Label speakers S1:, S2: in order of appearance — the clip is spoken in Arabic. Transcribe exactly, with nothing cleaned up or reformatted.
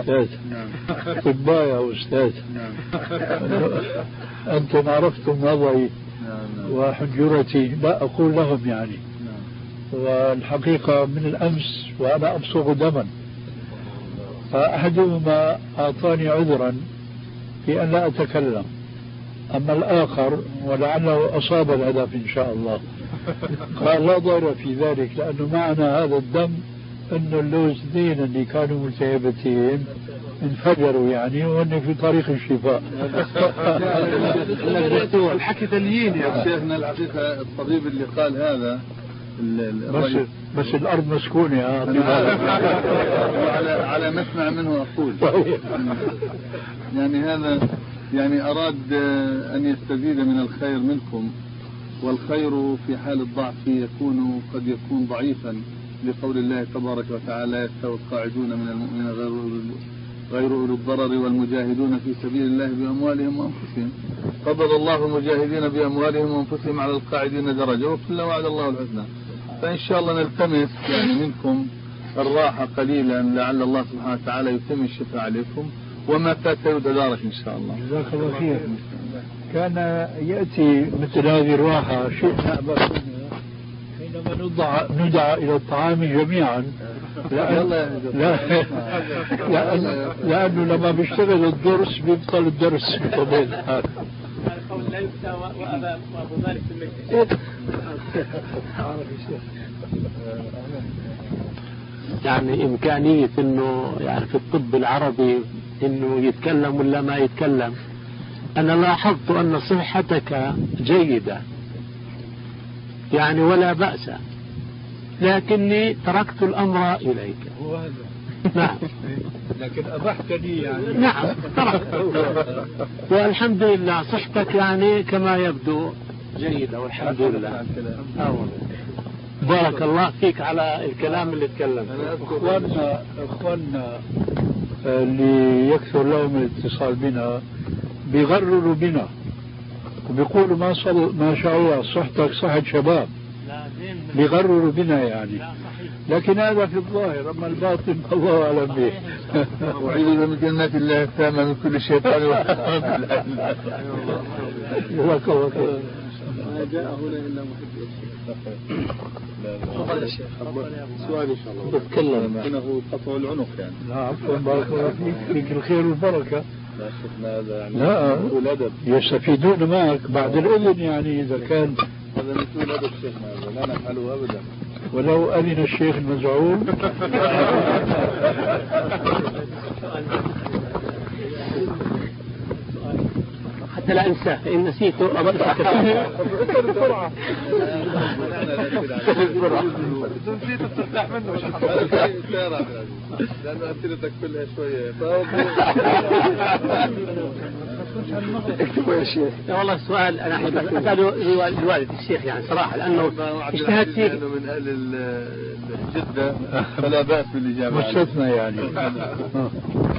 S1: أستاذ. أطباء يا أستاذ. أنتم عرفتم وضعي وحجرتي، لا أقول لهم يعني. والحقيقة من الأمس وأنا أبصق دما، فأحدهما أعطاني عذرا في أن لا أتكلم، أما الآخر ولعله أصاب الهدف إن شاء الله قال لا ضير في ذلك، لأنه معنى هذا الدم أن اللوزتين اللي كانوا ملتهبتين انفجروا يعني، وأن في طريق الشفاء.
S2: الحكي تليين يا شيخنا. الحقيقة الطبيب اللي قال هذا
S1: بس, بس الأرض مسكونة
S2: على على مسمع منه أقول يعني هذا يعني أراد أن يستزيد من الخير منكم، والخير في حال الضعف يكون قد يكون ضعيفا، لقول الله تبارك وتعالى يستوي القاعدون من المؤمنين غير غير أولي الضرر والمجاهدون في سبيل الله بأموالهم وأنفسهم، فضل الله المجاهدين بأموالهم وأنفسهم على القاعدين درجة، وكل وعد الله الحسنى. فإن شاء الله نلتمس يعني منكم الراحة قليلا، لعل الله سبحانه وتعالى يتم الشفاء عليكم، وما فات يتدارك إن شاء الله.
S1: جزاك الله خير. كان يأتي مثل هذه الراحة شيء نأبى حينما ندعى, ندعى إلى الطعام جميعا، لأن لا لأن لأنه لما بيشتغل الدرس بيبطل الدرس بطبيعة الحال.
S3: لا يفتى وأبو مالك في المجلس.
S4: يعني إمكانية إنه يعني في الطب العربي إنه يتكلم ولا ما يتكلم. أنا لاحظت أن صحتك جيدة يعني ولا بأس، لكني تركت الأمر إليك. نعم.
S1: لكن أبحتني يعني.
S4: نعم تركت. والحمد لله صحتك يعني كما يبدو جيدة والحمد لله. أولا. بارك الله فيك على الكلام اللي تكلم.
S1: أخواننا أخواننا اللي يكثر لهم الاتصال بنا بيغرروا بنا وبيقولوا ما صل ما شاء الله صحتك صحة شباب، بيغرروا بنا يعني، لكن هذا في الظاهر، أما الباطن الله أعلم به.
S2: وعيذ بكلمات الله التامة من كل شيطان وهمة.
S1: جزاك الله خير.
S3: ما جاء هنا إلا محب تفضل يا شيخ.
S2: سؤال إن شاء الله.
S1: تتكلم
S2: إنه قطع العنق يعني.
S1: لا عفوا بارك الله فيك، فيك الخير والبركة.
S2: لا شفنا هذا يعني.
S1: لا
S2: الأدب
S1: يستفيدون معك بعد الإذن يعني، إذا كان
S2: هذا مثل الأدب شيخنا، لا نفعله أبدا
S1: ولو أذن الشيخ المزعوم.
S4: حتى لا أنساه، إن نسيته أبدا
S2: بسرعة.
S3: نسيت تفتح منه
S2: لأنه أسئلتك كلها شوية.
S4: اكتبوا يا شيخ. لا والله السؤال أنا أحب أسأله الوالد الشيخ يعني صراحة، لأنه اجتهد فيه.
S2: لأنه من أهل جدة فلا بأس بالإجابة.
S1: مستثنى يعني.